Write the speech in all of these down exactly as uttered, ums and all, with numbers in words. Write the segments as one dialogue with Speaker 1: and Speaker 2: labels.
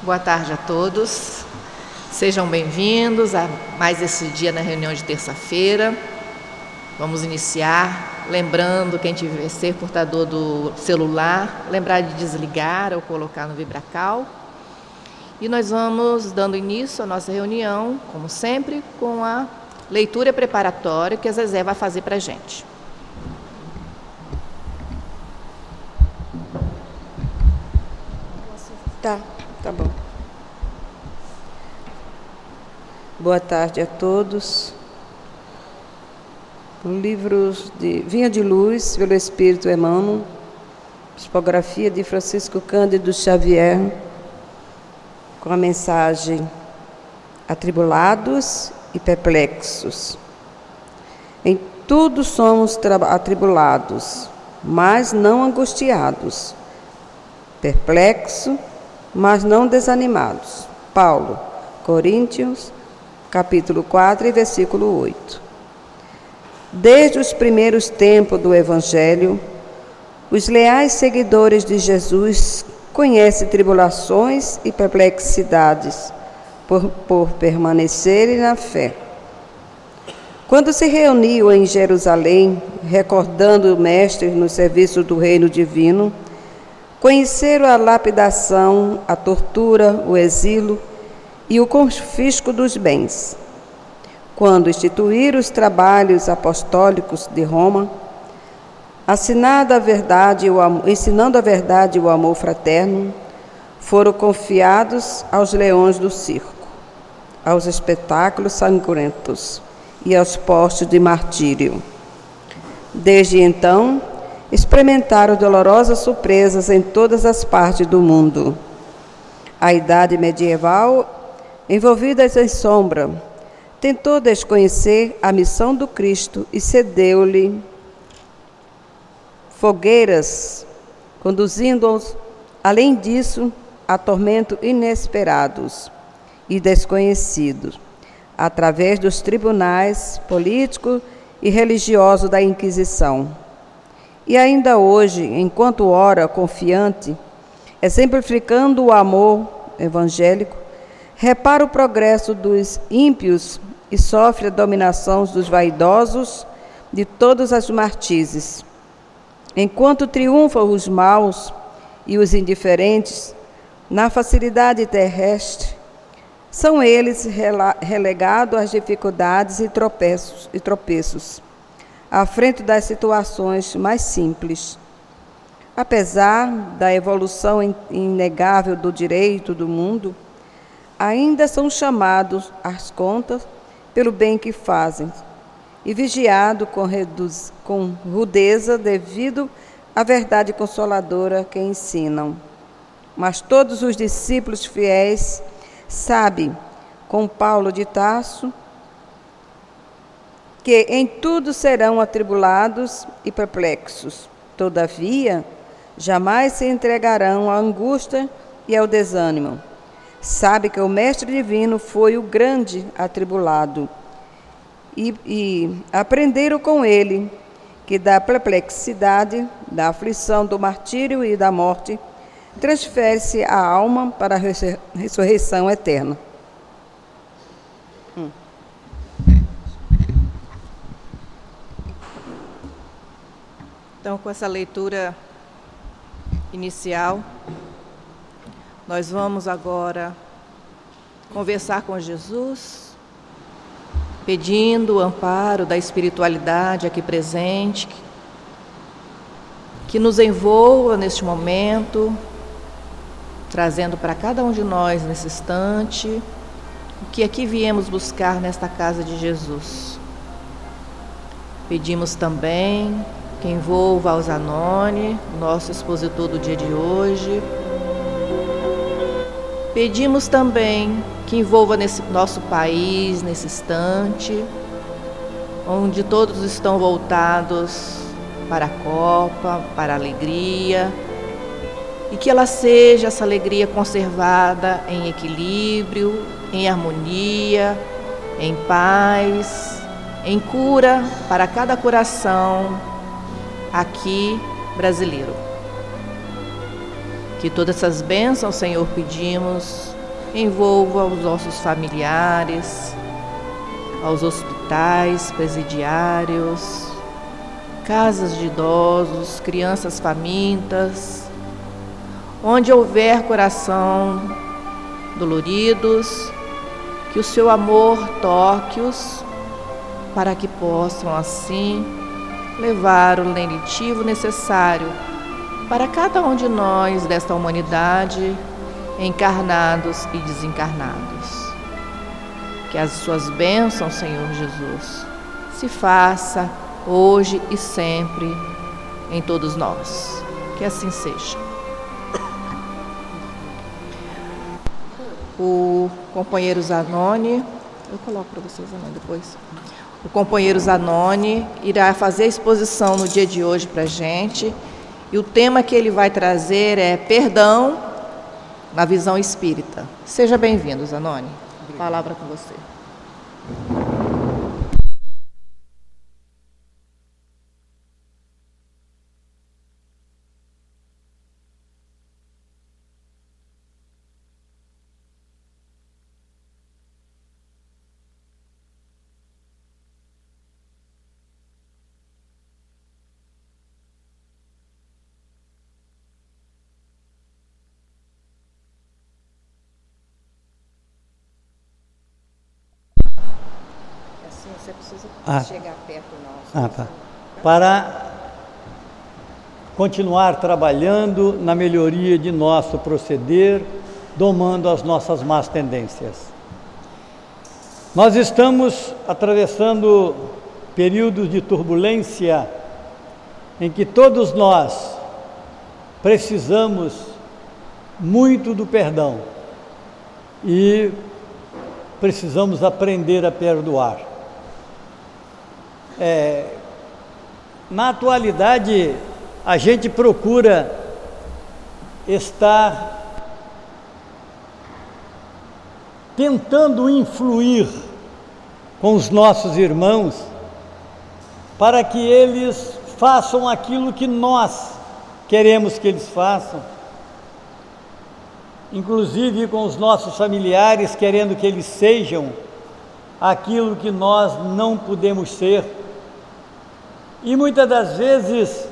Speaker 1: Boa tarde a todos. Sejam bem-vindos a mais esse dia na reunião de terça-feira. Vamos iniciar lembrando quem tiver ser portador do celular, lembrar de desligar ou colocar no vibracal. E nós vamos dando início à nossa reunião, como sempre, com a leitura preparatória que a Zezé vai fazer para a gente.
Speaker 2: Tá, tá bom. Boa tarde a todos. O livro de Vinha de Luz, pelo Espírito Emmanuel, psicografia de Francisco Cândido Xavier, com a mensagem Atribulados e Perplexos. Em tudo somos atribulados, mas não angustiados, perplexos, mas não desanimados. Paulo, Coríntios, capítulo quatro, e versículo oito. Desde os primeiros tempos do Evangelho, os leais seguidores de Jesus conhecem tribulações e perplexidades por, por permanecerem na fé. Quando se reuniu em Jerusalém, recordando o Mestre no serviço do reino divino, conheceram a lapidação, a tortura, o exílio e o confisco dos bens. Quando instituíram os trabalhos apostólicos de Roma, assinada a verdade, o amor, ensinando a verdade e o amor fraterno, foram confiados aos leões do circo, aos espetáculos sangrentos e aos postos de martírio. Desde então, experimentaram dolorosas surpresas em todas as partes do mundo. A idade medieval, envolvida em sombra, tentou desconhecer a missão do Cristo e cedeu-lhe fogueiras, conduzindo-os, além disso, a tormentos inesperados e desconhecidos, através dos tribunais políticos e religiosos da Inquisição. E ainda hoje, enquanto ora confiante, exemplificando o amor evangélico, repara o progresso dos ímpios e sofre a dominação dos vaidosos de todas as martizes. Enquanto triunfam os maus e os indiferentes na facilidade terrestre, são eles relegados às dificuldades e tropeços, e tropeços, à frente das situações mais simples. Apesar da evolução inegável do direito do mundo, ainda são chamados às contas pelo bem que fazem e vigiados com, com rudeza devido à verdade consoladora que ensinam. Mas todos os discípulos fiéis sabem, com Paulo de Tarso, que em tudo serão atribulados e perplexos. Todavia, jamais se entregarão à angústia e ao desânimo. Sabe que o Mestre Divino foi o grande atribulado e, e aprenderam com ele que da perplexidade, da aflição, do martírio e da morte, transfere-se a alma para a ressurreição eterna. Hum.
Speaker 1: Então, com essa leitura inicial, nós vamos agora conversar com Jesus, pedindo o amparo da espiritualidade aqui presente, que nos envolva neste momento, trazendo para cada um de nós nesse instante o que aqui viemos buscar nesta casa de Jesus. Pedimos também que envolva ao Zanoni, nosso expositor do dia de hoje. Pedimos também que envolva nesse nosso país, nesse instante, onde todos estão voltados para a Copa, para a alegria, e que ela seja, essa alegria, conservada em equilíbrio, em harmonia, em paz, em cura para cada coração aqui brasileiro. Que todas essas bênçãos, Senhor, pedimos envolva os nossos familiares, aos hospitais, presidiários, casas de idosos, crianças famintas, onde houver coração doloridos, que o seu amor toque-os, para que possam assim levar o lenitivo necessário para cada um de nós desta humanidade, encarnados e desencarnados. Que as suas bênçãos, Senhor Jesus, se faça hoje e sempre em todos nós. Que assim seja. O companheiro Zanoni, eu coloco para vocês, Zanoni, depois. O companheiro Zanoni irá fazer a exposição no dia de hoje para a gente. E o tema que ele vai trazer é perdão na visão espírita. Seja bem-vindo, Zanoni. Palavra com você. Você precisa ah. chegar perto do nosso. Ah, tá.
Speaker 3: Para continuar trabalhando na melhoria de nosso proceder, domando as nossas más tendências. Nós estamos atravessando períodos de turbulência em que todos nós precisamos muito do perdão e precisamos aprender a perdoar. É, na atualidade, a gente procura estar tentando influir com os nossos irmãos para que eles façam aquilo que nós queremos que eles façam, inclusive com os nossos familiares, querendo que eles sejam aquilo que nós não podemos ser. E muitas das vezes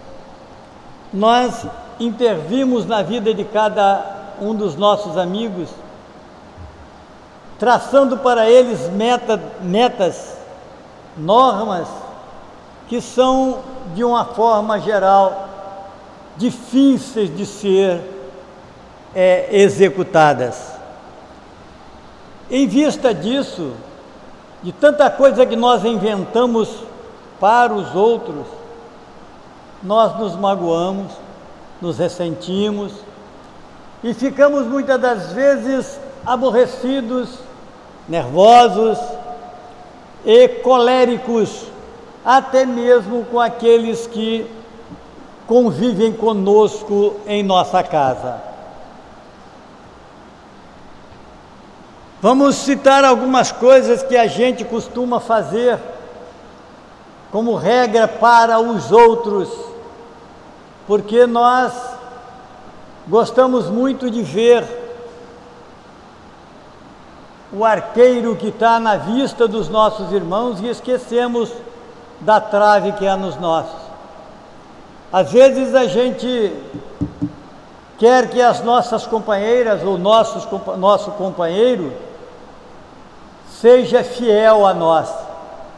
Speaker 3: nós intervimos na vida de cada um dos nossos amigos, traçando para eles meta, metas, normas que são, de uma forma geral, difíceis de ser é, executadas. Em vista disso, de tanta coisa que nós inventamos para os outros, nós nos magoamos, nos ressentimos e ficamos muitas das vezes aborrecidos, nervosos e coléricos, até mesmo com aqueles que convivem conosco em nossa casa. Vamos citar algumas coisas que a gente costuma fazer como regra para os outros, porque nós gostamos muito de ver o arqueiro que está na vista dos nossos irmãos e esquecemos da trave que há nos nossos. Às vezes a gente quer que as nossas companheiras ou nossos, nosso companheiro seja fiel a nós.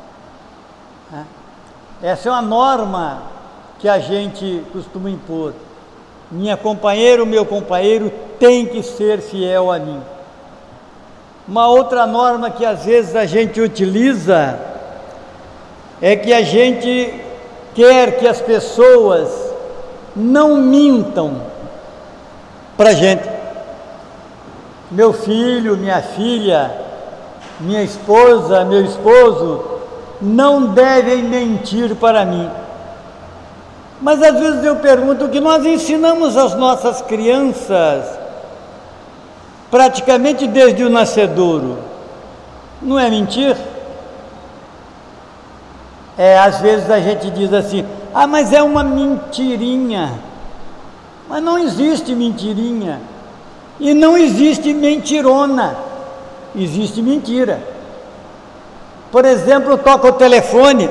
Speaker 3: Essa é uma norma que a gente costuma impor. Minha companheira, o meu companheiro tem que ser fiel a mim. Uma outra norma que às vezes a gente utiliza é que a gente quer que as pessoas não mintam para a gente. Meu filho, minha filha, minha esposa, meu esposo não devem mentir para mim. Mas às vezes eu pergunto, o que nós ensinamos às nossas crianças, praticamente desde o nascedouro, não é mentir? É, às vezes a gente diz assim, ah, mas é uma mentirinha. Mas não existe mentirinha. E não existe mentirona, existe mentira. Por exemplo, toca o telefone,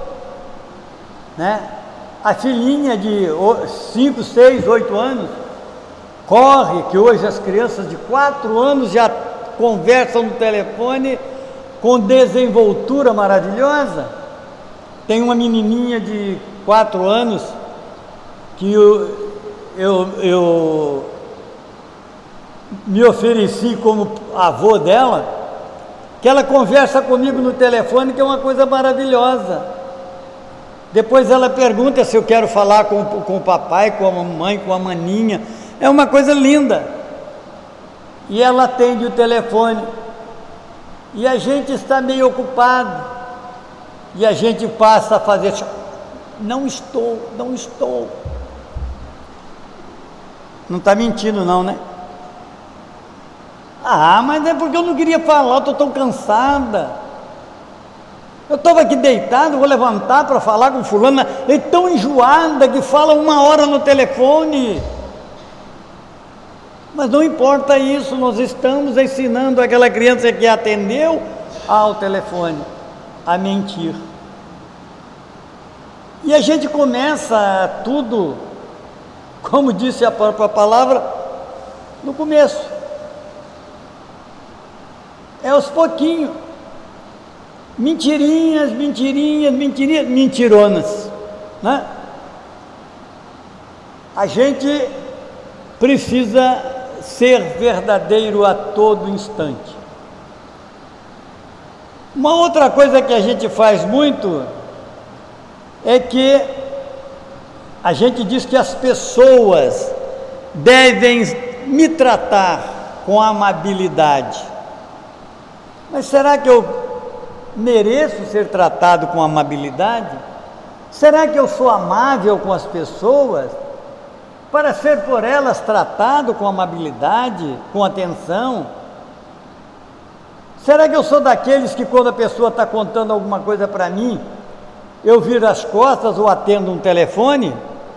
Speaker 3: né? A filhinha de cinco, seis, oito anos corre, que hoje as crianças de quatro anos já conversam no telefone com desenvoltura maravilhosa. Tem uma menininha de quatro anos que eu, eu, eu me ofereci como avô dela, que ela conversa comigo no telefone, que é uma coisa maravilhosa. Depois ela pergunta se eu quero falar com, com o papai, com a mamãe, com a maninha. É uma coisa linda. E ela atende o telefone. E a gente está meio ocupado. E a gente passa a fazer: não estou, não estou. Não está mentindo não, né? Ah, mas é porque eu não queria falar, eu estou tão cansada. Eu estava aqui deitado, vou levantar para falar com fulana, é tão enjoada que fala uma hora no telefone. Mas não importa isso, nós estamos ensinando aquela criança que atendeu ao telefone a mentir. E a gente começa tudo, como disse a própria palavra, no começo. É aos pouquinhos. Mentirinhas, mentirinhas, mentirinhas, mentironas, né? A gente precisa ser verdadeiro a todo instante. Uma outra coisa que a gente faz muito é que a gente diz que as pessoas devem me tratar com amabilidade. Mas será que eu mereço ser tratado com amabilidade? Será que eu sou amável com as pessoas para ser por elas tratado com amabilidade, com atenção? Será que eu sou daqueles que, quando a pessoa está contando alguma coisa para mim, eu viro as costas ou atendo um telefone?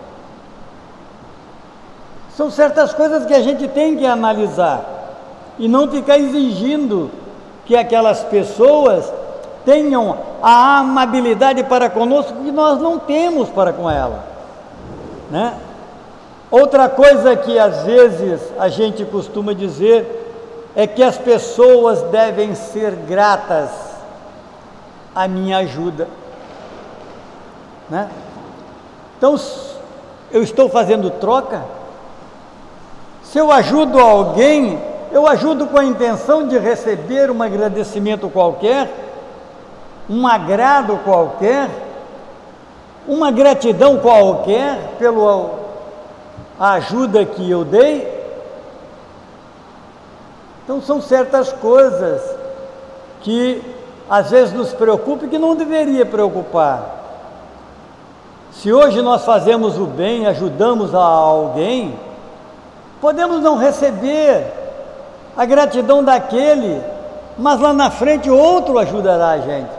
Speaker 3: São certas coisas que a gente tem que analisar e não ficar exigindo que aquelas pessoas tenham a amabilidade para conosco que nós não temos para com ela, né? Outra coisa que às vezes a gente costuma dizer é que as pessoas devem ser gratas à minha ajuda, né? Então, eu estou fazendo troca. Se eu ajudo alguém, eu ajudo com a intenção de receber um agradecimento qualquer, um agrado qualquer, uma gratidão qualquer pela ajuda que eu dei. Então são certas coisas que às vezes nos preocupam e que não deveria preocupar. Se hoje nós fazemos o bem, ajudamos a alguém, podemos não receber a gratidão daquele, mas lá na frente outro ajudará a gente,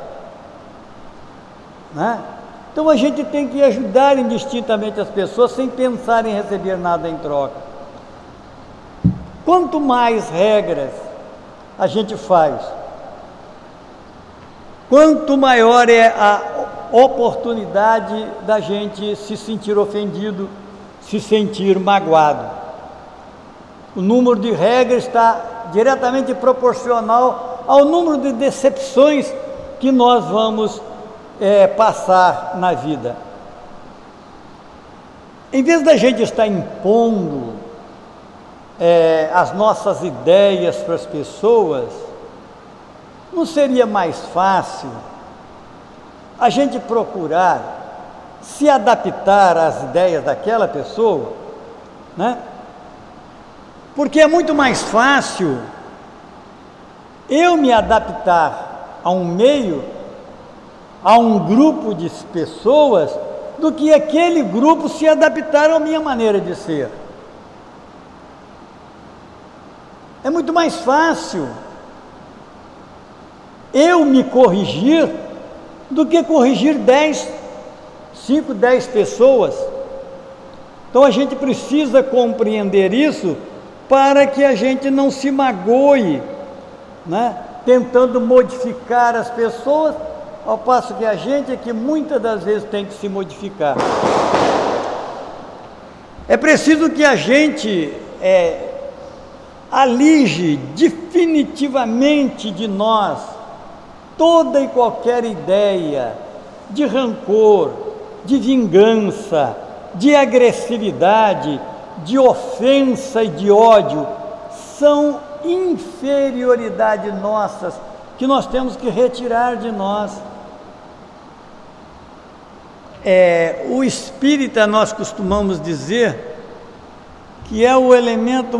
Speaker 3: né? Então a gente tem que ajudar indistintamente as pessoas sem pensar em receber nada em troca. Quanto mais regras a gente faz, quanto maior é a oportunidade da gente se sentir ofendido, se sentir magoado. O número de regras está diretamente proporcional ao número de decepções que nós vamos é, passar na vida. Em vez da gente estar impondo é, as nossas ideias para as pessoas, não seria mais fácil a gente procurar se adaptar às ideias daquela pessoa, né? Porque é muito mais fácil eu me adaptar a um meio, a um grupo de pessoas, do que aquele grupo se adaptar à minha maneira de ser. É muito mais fácil eu me corrigir do que corrigir dez, cinco, dez pessoas. Então a gente precisa compreender isso para que a gente não se magoe, né? Tentando modificar as pessoas, ao passo que a gente é que muitas das vezes tem que se modificar. É preciso que a gente é, alige definitivamente de nós toda e qualquer ideia de rancor, de vingança, de agressividade, de ofensa e de ódio. São inferioridades nossas que nós temos que retirar de nós. É, o espírita, nós costumamos dizer que é o elemento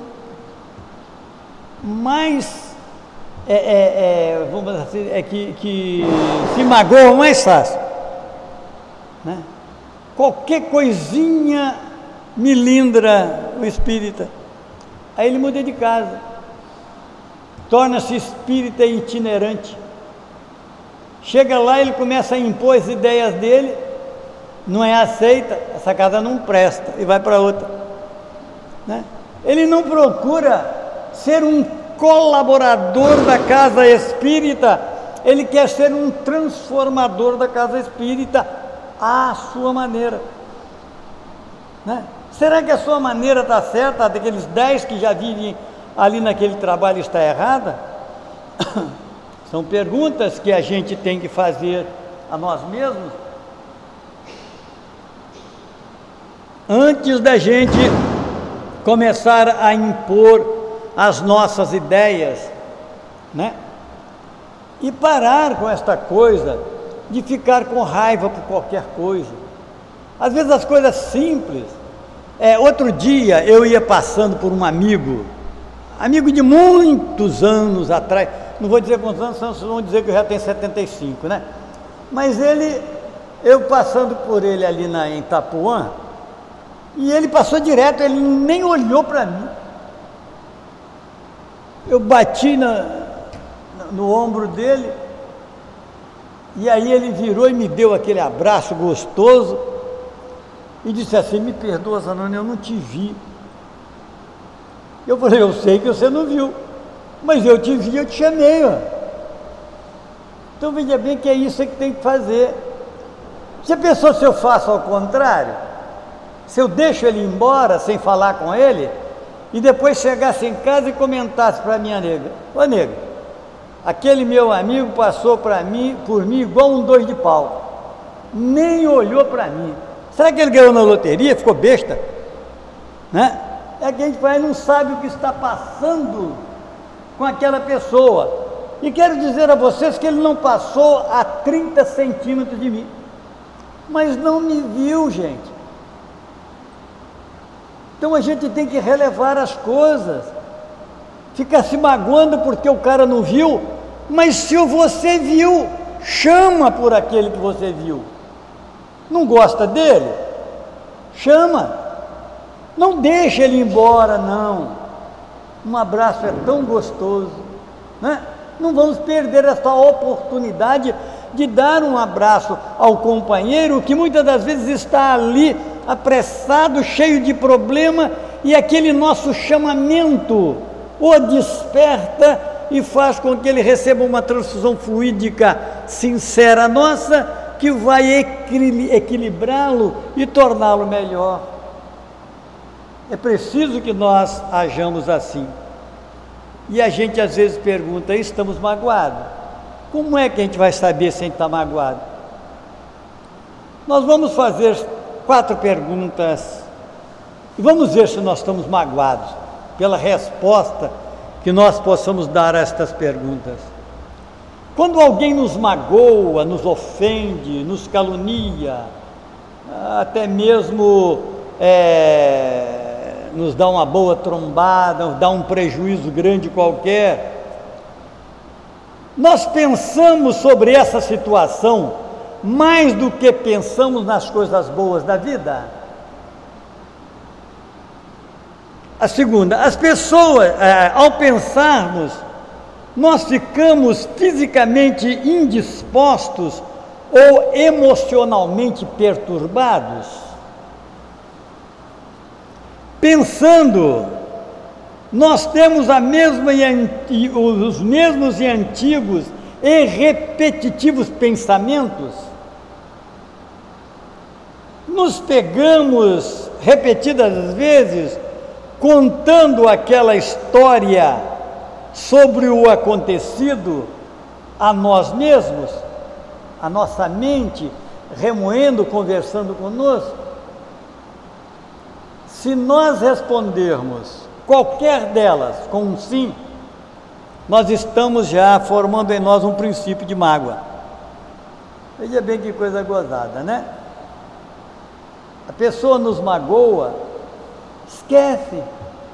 Speaker 3: mais é, é, é, vamos dizer assim, é que, que se magoa mais fácil, né? Qualquer coisinha milindra o espírita, aí ele muda de casa, torna-se espírita itinerante, chega lá, ele começa a impor as ideias dele, não é aceita, essa casa não presta e vai para outra, né? Ele não procura ser um colaborador da casa espírita, ele quer ser um transformador da casa espírita à sua maneira, né? Será que a sua maneira está certa, daqueles dez que já vivem ali naquele trabalho está errada? São perguntas que a gente tem que fazer a nós mesmos antes da gente começar a impor as nossas ideias, né? E parar com esta coisa de ficar com raiva por qualquer coisa. Às vezes as coisas simples. É, outro dia eu ia passando por um amigo, amigo de muitos anos atrás, não vou dizer quantos anos, senão vocês vão dizer que eu já tenho setenta e cinco, né? Mas ele, eu passando por ele ali na, em Itapuã, e ele passou direto, ele nem olhou para mim. Eu bati na, no ombro dele, e aí ele virou e me deu aquele abraço gostoso, e disse assim: me perdoa, Zanoni, eu não te vi. Eu falei: eu sei que você não viu, mas eu te vi, eu te chamei, ó. Então veja bem que é isso que tem que fazer. Você pensou se eu faço ao contrário? Se eu deixo ele embora sem falar com ele, e depois chegasse em casa e comentasse para a minha nega: ô nega, aquele meu amigo passou para mim, por mim igual um dois de pau, nem olhou para mim. Será que ele ganhou na loteria? Ficou besta? Né? É que a gente vai, não sabe o que está passando com aquela pessoa. E quero dizer a vocês que ele não passou a trinta centímetros de mim, mas não me viu, gente. Então a gente tem que relevar as coisas. Ficar se magoando porque o cara não viu, mas se você viu, chama por aquele que você viu. Não gosta dele? Chama. Não deixa ele ir embora, não. Um abraço é tão gostoso, né? Não vamos perder essa oportunidade de dar um abraço ao companheiro que muitas das vezes está ali apressado, cheio de problema, e aquele nosso chamamento o desperta e faz com que ele receba uma transfusão fluídica sincera nossa, que vai equilibrá-lo e torná-lo melhor. É preciso que nós hajamos assim. E a gente às vezes pergunta: estamos magoados? Como é que a gente vai saber se a gente está magoado? Nós vamos fazer quatro perguntas e vamos ver se nós estamos magoados, pela resposta que nós possamos dar a estas perguntas. Quando alguém nos magoa, nos ofende, nos calunia, até mesmo é, nos dá uma boa trombada, nos dá um prejuízo grande qualquer, nós pensamos sobre essa situação mais do que pensamos nas coisas boas da vida? A segunda, as pessoas, é, ao pensarmos, nós ficamos fisicamente indispostos ou emocionalmente perturbados? Pensando, nós temos a mesma e os mesmos e antigos e repetitivos pensamentos, nos pegamos repetidas vezes contando aquela história sobre o acontecido a nós mesmos, a nossa mente remoendo, conversando conosco. Se nós respondermos qualquer delas com um sim, nós estamos já formando em nós um princípio de mágoa. Veja bem que coisa gozada, né? A pessoa nos magoa, esquece.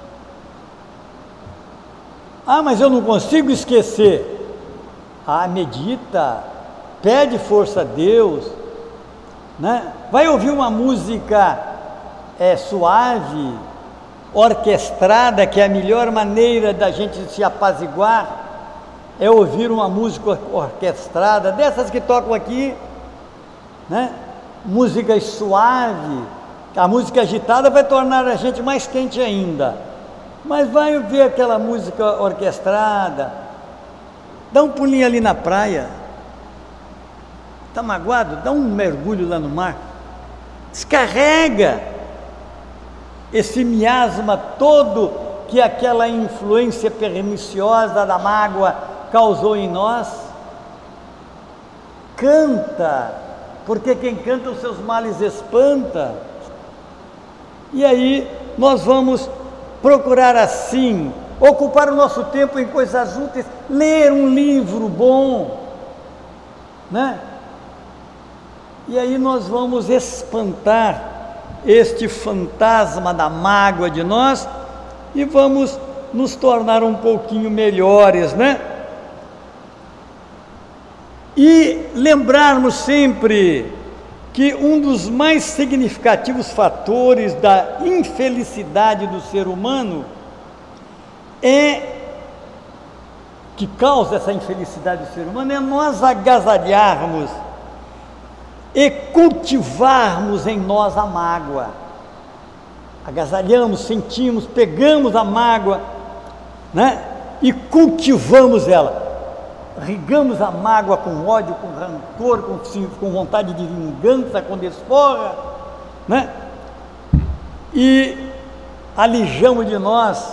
Speaker 3: Ah, mas eu não consigo esquecer. Ah, medita, pede força a Deus, né? Vai ouvir uma música é, suave, orquestrada, que é a melhor maneira da gente se apaziguar, é ouvir uma música orquestrada, dessas que tocam aqui, né? Música suave. A música agitada vai tornar a gente mais quente ainda, mas vai ver aquela música orquestrada, dá um pulinho ali na praia, está magoado, dá um mergulho lá no mar, descarrega esse miasma todo que aquela influência perniciosa da mágoa causou em nós. Canta, porque quem canta os seus males espanta. E aí nós vamos procurar assim, ocupar o nosso tempo em coisas úteis, ler um livro bom, né? E aí nós vamos espantar este fantasma da mágoa de nós e vamos nos tornar um pouquinho melhores, né? E lembrarmos sempre que um dos mais significativos fatores da infelicidade do ser humano é, que causa essa infelicidade do ser humano, é nós agasalharmos e cultivarmos em nós a mágoa. Agasalhamos, sentimos, pegamos a mágoa, né? E cultivamos ela. Regamos a mágoa com ódio, com rancor, com, com vontade de vingança, com desforra, né? E alijamos de nós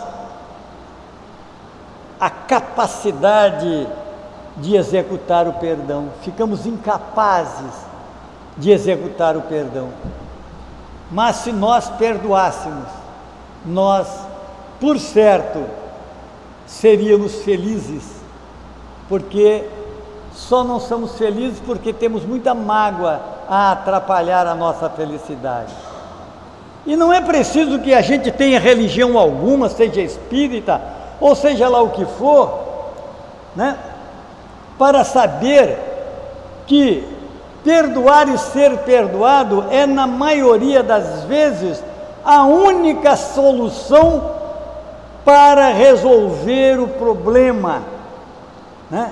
Speaker 3: a capacidade de executar o perdão. Ficamos incapazes de executar o perdão. Mas se nós perdoássemos, nós, por certo, seríamos felizes, porque só não somos felizes porque temos muita mágoa a atrapalhar a nossa felicidade. E não é preciso que a gente tenha religião alguma, seja espírita, ou seja lá o que for, né, para saber que perdoar e ser perdoado é, na maioria das vezes, a única solução para resolver o problema, né?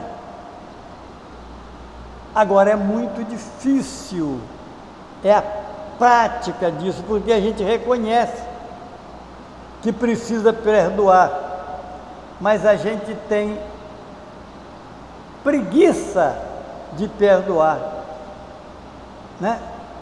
Speaker 3: Agora é muito difícil, é a prática disso, porque a gente reconhece que precisa perdoar, mas a gente tem preguiça de perdoar, né?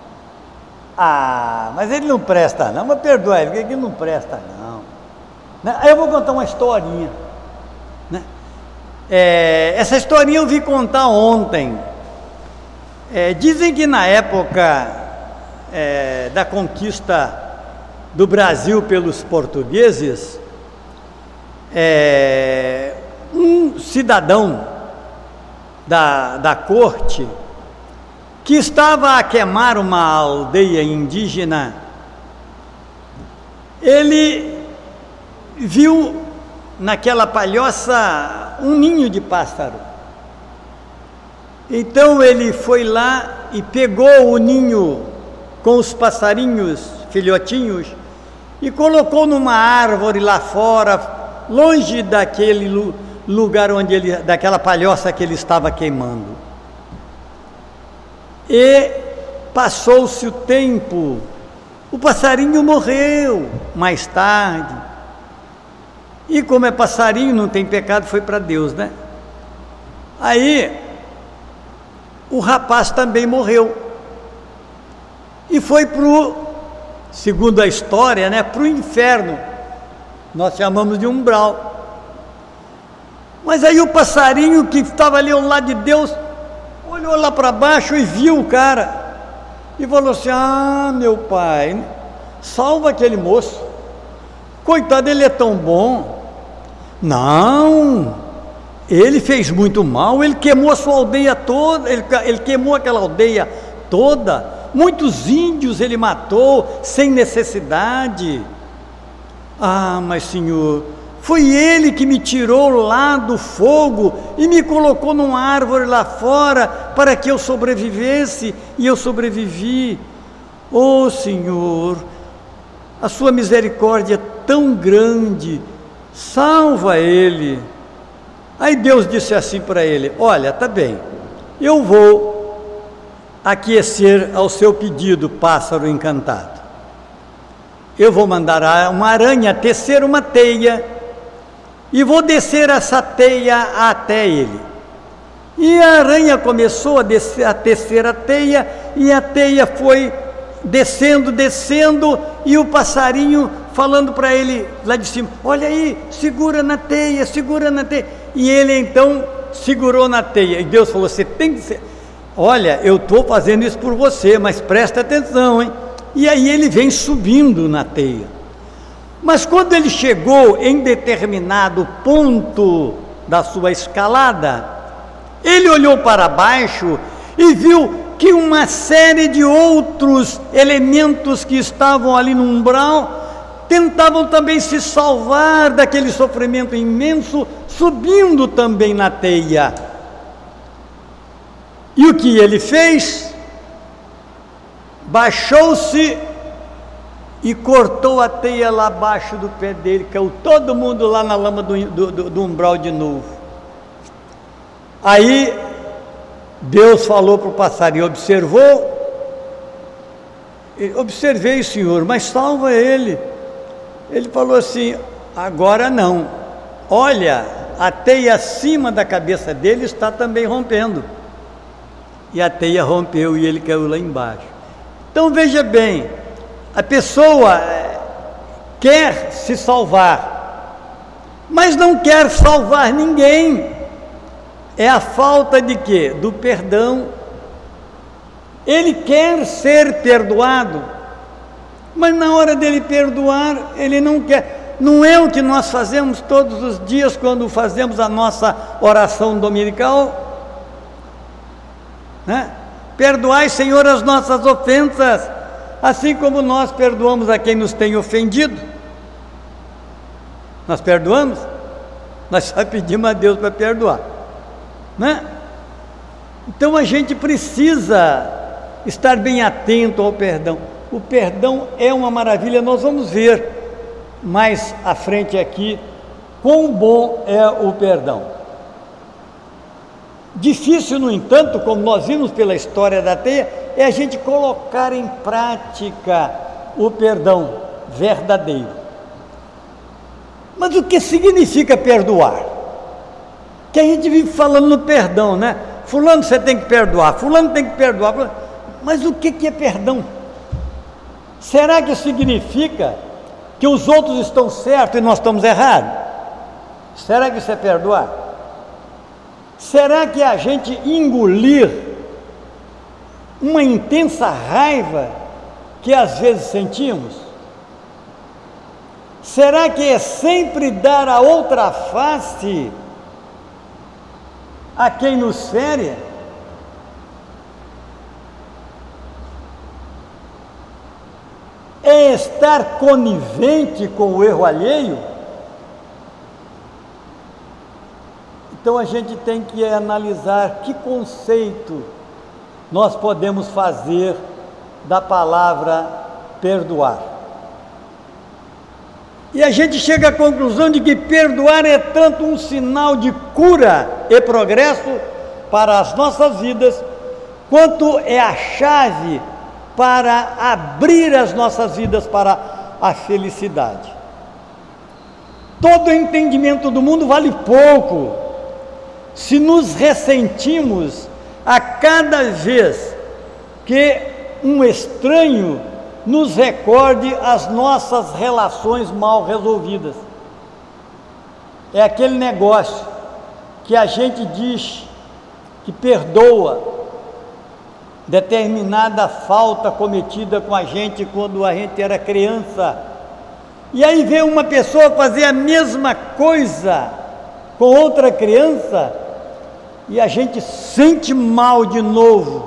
Speaker 3: Ah, mas ele não presta não, mas perdoa ele, porque ele não presta não, né? Aí eu vou contar uma historinha, né? É, essa historinha eu vi contar ontem. É, dizem que na época é, da conquista do Brasil pelos portugueses, é, um cidadão da, da corte que estava a queimar uma aldeia indígena, ele viu naquela palhoça um ninho de pássaro. Então ele foi lá e pegou o ninho com os passarinhos, filhotinhos, e colocou numa árvore lá fora, longe daquele lugar onde ele, daquela palhoça que ele estava queimando. E passou-se o tempo, o passarinho morreu mais tarde. E como é passarinho, não tem pecado, foi para Deus, né? Aí, o rapaz também morreu. E foi para o, segundo a história, né, para o inferno. Nós chamamos de umbral. Mas aí o passarinho que estava ali ao lado de Deus, olhou lá para baixo e viu o cara. E falou assim: ah, meu pai, salva aquele moço. Coitado, ele é tão bom. Não, ele fez muito mal, ele queimou a sua aldeia toda, ele, ele queimou aquela aldeia toda, muitos índios ele matou, sem necessidade. Ah, mas Senhor, foi ele que me tirou lá do fogo e me colocou numa árvore lá fora, para que eu sobrevivesse, e eu sobrevivi. Oh Senhor, a sua misericórdia é tão grande, salva ele. Aí Deus disse assim para ele: olha, tá bem, eu vou aquecer ao seu pedido, pássaro encantado. Eu vou mandar uma aranha tecer uma teia, e vou descer essa teia até ele. E a aranha começou a, descer, a tecer a teia, e a teia foi descendo, descendo, e o passarinho falando para ele lá de cima: olha aí, segura na teia, segura na teia. E ele então segurou na teia, e Deus falou: você tem que ser, olha, eu estou fazendo isso por você, mas presta atenção, hein? E aí ele vem subindo na teia. Mas quando ele chegou em determinado ponto da sua escalada, ele olhou para baixo e viu que uma série de outros elementos que estavam ali no umbral tentavam também se salvar daquele sofrimento imenso, subindo também na teia. E o que ele fez? Baixou-se e cortou a teia lá abaixo do pé dele, caiu todo mundo lá na lama do, do, do umbral de novo. Aí Deus falou para o passarinho: observou? Observei, Senhor, mas salva ele. Ele falou assim: agora não, olha, a teia acima da cabeça dele está também rompendo. E a teia rompeu e ele caiu lá embaixo. Então veja bem, a pessoa quer se salvar, mas não quer salvar ninguém. É a falta de quê? Do perdão. Ele quer ser perdoado, mas na hora dele perdoar, ele não quer. Não é o que nós fazemos todos os dias quando fazemos a nossa oração dominical? Né? Perdoai, Senhor, as nossas ofensas, assim como nós perdoamos a quem nos tem ofendido. Nós perdoamos? Nós só pedimos a Deus para perdoar, né? Então a gente precisa estar bem atento ao perdão. O perdão é uma maravilha. Nós vamos ver mais à frente aqui quão bom é o perdão. Difícil, no entanto, como nós vimos pela história da teia, é a gente colocar em prática o perdão verdadeiro. Mas o que significa perdoar? Que a gente vive falando no perdão, né? Fulano você tem que perdoar, fulano tem que perdoar, fulano... mas o que é perdão? Será que significa que os outros estão certos e nós estamos errados? Será que isso é perdoar? Será que é a gente engolir uma intensa raiva que às vezes sentimos? Será que é sempre dar a outra face a quem nos fere? É estar conivente com o erro alheio? Então a gente tem que analisar que conceito nós podemos fazer da palavra perdoar. E a gente chega à conclusão de que perdoar é tanto um sinal de cura e progresso para as nossas vidas, quanto é a chave para abrir as nossas vidas para a felicidade. Todo entendimento do mundo vale pouco se nos ressentimos a cada vez que um estranho nos recorde as nossas relações mal resolvidas. É aquele negócio que a gente diz que perdoa determinada falta cometida com a gente quando a gente era criança, e aí vê uma pessoa fazer a mesma coisa com outra criança e a gente sente mal de novo,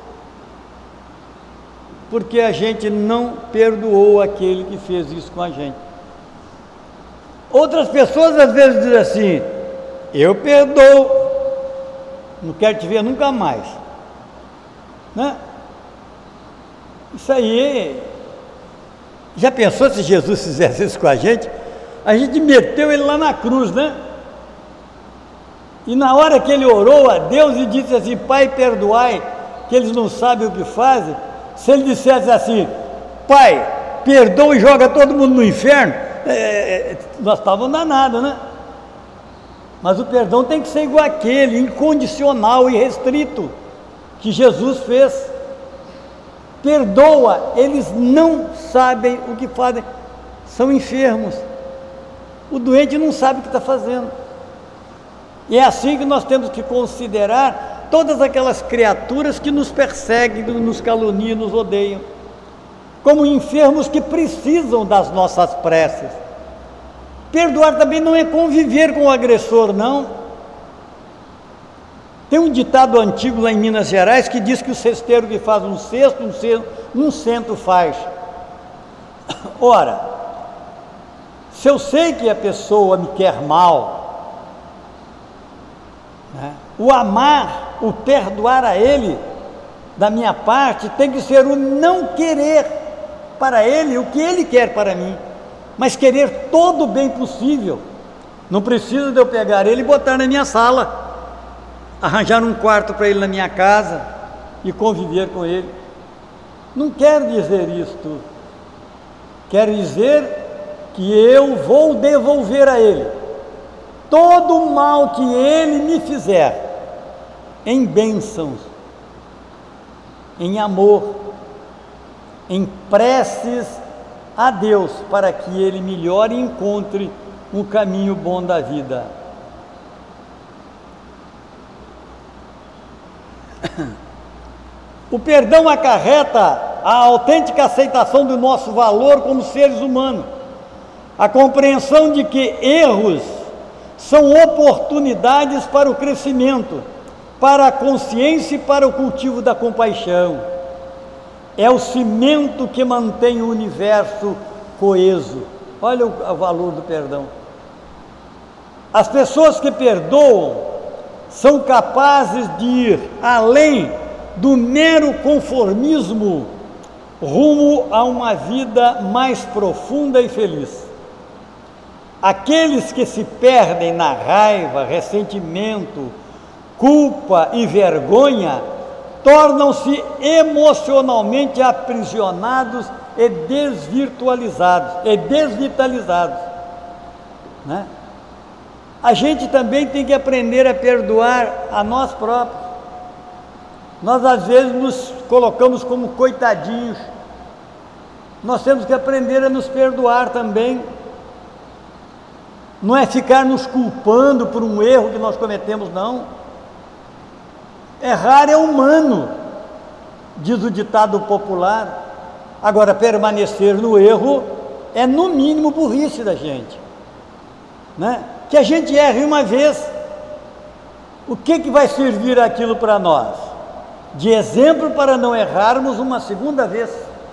Speaker 3: porque a gente não perdoou aquele que fez isso com a gente. Outras pessoas às vezes dizem assim: eu perdoo, não quero te ver nunca mais, né? Isso aí, já pensou se Jesus fizesse isso com a gente? A gente meteu ele lá na cruz, né? E na hora que ele orou a Deus e disse assim: Pai, perdoai, que eles não sabem o que fazem. Se ele dissesse assim: Pai, perdoa e joga todo mundo no inferno, é, nós estávamos danados, né? Mas o perdão tem que ser igual àquele, incondicional e restrito, que Jesus fez. Perdoa, eles não sabem o que fazem, são enfermos. O doente não sabe o que está fazendo. E é assim que nós temos que considerar todas aquelas criaturas que nos perseguem, nos caluniam, nos odeiam, como enfermos que precisam das nossas preces. Perdoar também não é conviver com o agressor, não. Tem um ditado antigo lá em Minas Gerais que diz que o cesteiro que faz um cesto, um cento, um cento faz. Ora, se eu sei que a pessoa me quer mal, né, o amar, o perdoar a ele, da minha parte, tem que ser o não querer para ele o que ele quer para mim, mas querer todo o bem possível. Não precisa de eu pegar ele e botar na minha sala, arranjar um quarto para ele na minha casa e conviver com ele. Não quero dizer isto. Quero dizer que eu vou devolver a ele todo o mal que ele me fizer, em bênçãos, em amor, em preces a Deus, para que ele melhore e encontre um caminho bom da vida. O perdão acarreta a autêntica aceitação do nosso valor como seres humanos, a compreensão de que erros são oportunidades para o crescimento, para a consciência e para o cultivo da compaixão. É o cimento que mantém o universo coeso. Olha o, o valor do perdão. As pessoas que perdoam são capazes de ir além do mero conformismo rumo a uma vida mais profunda e feliz. Aqueles que se perdem na raiva, ressentimento, culpa e vergonha tornam-se emocionalmente aprisionados e desvirtualizados, e desvitalizados, né? A gente também tem que aprender a perdoar a nós próprios. Nós às vezes nos colocamos como coitadinhos. Nós temos que aprender a nos perdoar também. Não é ficar nos culpando por um erro que nós cometemos, não. Errar é humano, diz o ditado popular. Agora, permanecer no erro é no mínimo burrice da gente, né? Que a gente erre uma vez, o que que vai servir aquilo para nós? De exemplo para não errarmos uma segunda vez,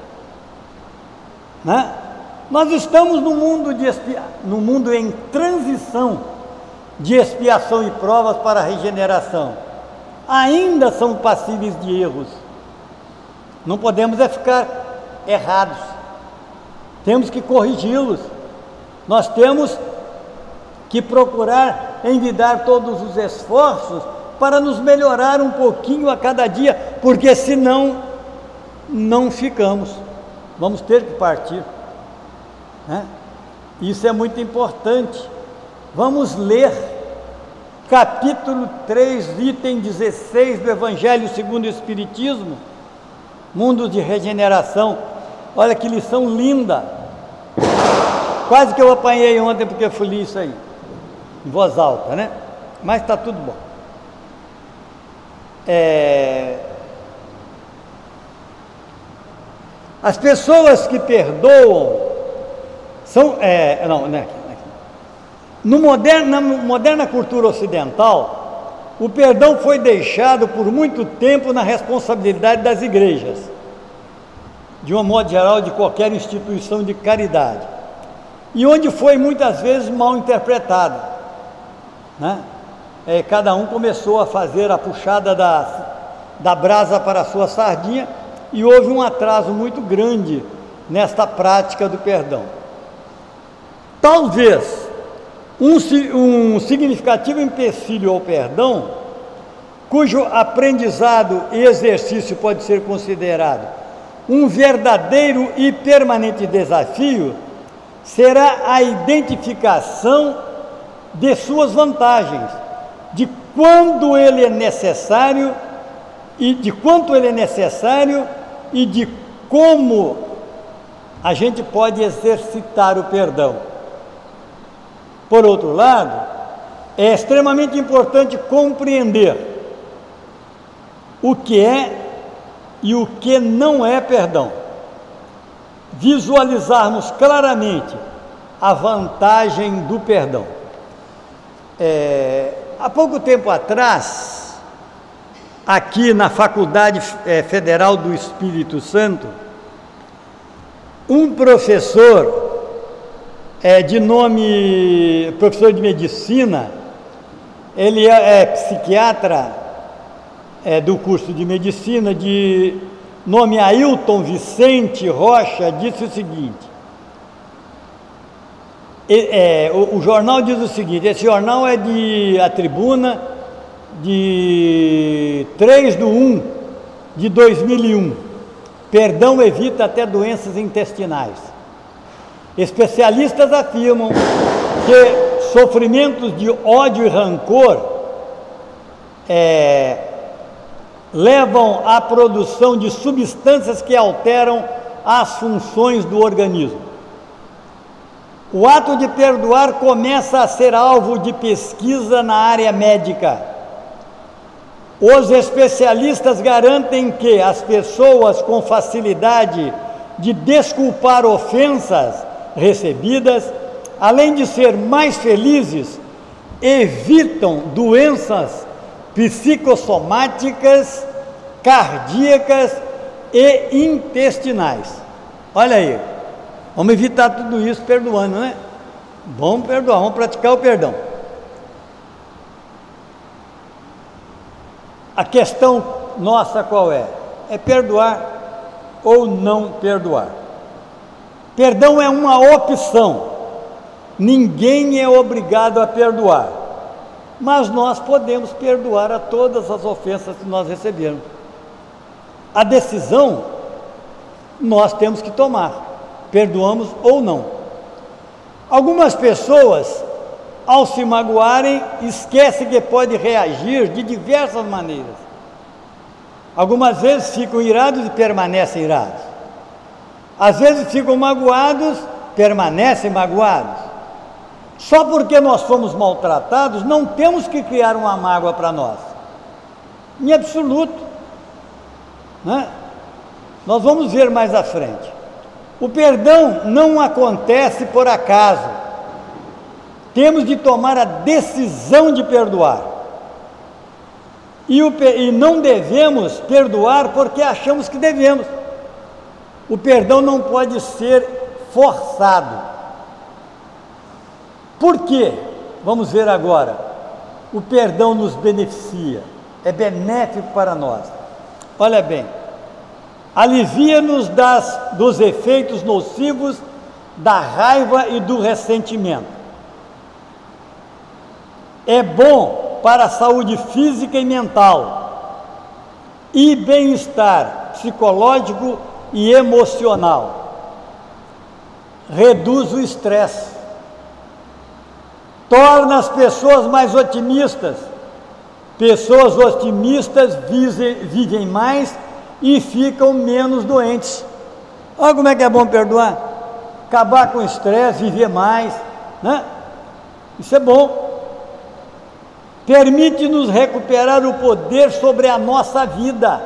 Speaker 3: né? Nós estamos no mundo, de expia... no mundo em transição de expiação e provas para a regeneração. Ainda são passíveis de erros. Não podemos é ficar errados. Temos que corrigi-los. Nós temos que procurar envidar todos os esforços para nos melhorar um pouquinho a cada dia, porque senão não ficamos. Vamos ter que partir, né? Isso é muito importante. Vamos ler capítulo três, item dezesseis do Evangelho segundo o Espiritismo, Mundo de Regeneração. Olha que lição linda. Quase que eu apanhei ontem porque eu fui ler isso aí, em voz alta, né? Mas está tudo bom. É... As pessoas que perdoam são... É... Não, não é aqui, não é aqui. No moderna, na moderna cultura ocidental, o perdão foi deixado por muito tempo na responsabilidade das igrejas, de um modo geral, de qualquer instituição de caridade, e onde foi muitas vezes mal interpretado, né? É, cada um começou a fazer a puxada da, da brasa para a sua sardinha, e houve um atraso muito grande nesta prática do perdão. Talvez um, um significativo empecilho ao perdão, cujo aprendizado e exercício pode ser considerado um verdadeiro e permanente desafio, será a identificação de suas vantagens, de quando ele é necessário e de quanto ele é necessário e de como a gente pode exercitar o perdão. Por outro lado, é extremamente importante compreender o que é e o que não é perdão. Visualizarmos claramente a vantagem do perdão. É, há pouco tempo atrás, aqui na Faculdade Federal do Espírito Santo, um professor é, de nome, professor de medicina, ele é, é psiquiatra é, do curso de medicina, de nome Ailton Vicente Rocha, disse o seguinte, e, é, o, o jornal diz o seguinte, esse jornal é de A Tribuna, de três de um de dois mil e um, perdão evita até doenças intestinais. Especialistas afirmam que sofrimentos de ódio e rancor é, levam à produção de substâncias que alteram as funções do organismo. O ato de perdoar começa a ser alvo de pesquisa na área médica. Os especialistas garantem que as pessoas com facilidade de desculpar ofensas recebidas, além de ser mais felizes, evitam doenças psicossomáticas, cardíacas e intestinais. Olha aí, vamos evitar tudo isso perdoando, né? Vamos perdoar, vamos praticar o perdão. A questão nossa qual é? É perdoar ou não perdoar. Perdão é uma opção, ninguém é obrigado a perdoar, mas nós podemos perdoar a todas as ofensas que nós recebemos. A decisão nós temos que tomar, perdoamos ou não. Algumas pessoas, ao se magoarem, esquecem que pode reagir de diversas maneiras. Algumas vezes ficam irados e permanecem irados. Às vezes ficam magoados, permanecem magoados. Só porque nós fomos maltratados, não temos que criar uma mágoa para nós. Em absoluto. Né? Nós vamos ver mais à frente. O perdão não acontece por acaso. Temos de tomar a decisão de perdoar. E, o, e não devemos perdoar porque achamos que devemos. O perdão não pode ser forçado. Por quê? Vamos ver agora. O perdão nos beneficia, é benéfico para nós. Olha bem, alivia-nos das, dos efeitos nocivos da raiva e do ressentimento. É bom para a saúde física e mental e bem-estar psicológico e emocional. Reduz o estresse. torna as pessoas mais otimistas. Pessoas otimistas vivem mais e ficam menos doentes. Olha como é que é bom perdoar. Acabar com o estresse, viver mais, né? Isso é bom. Permite-nos recuperar o poder sobre a nossa vida.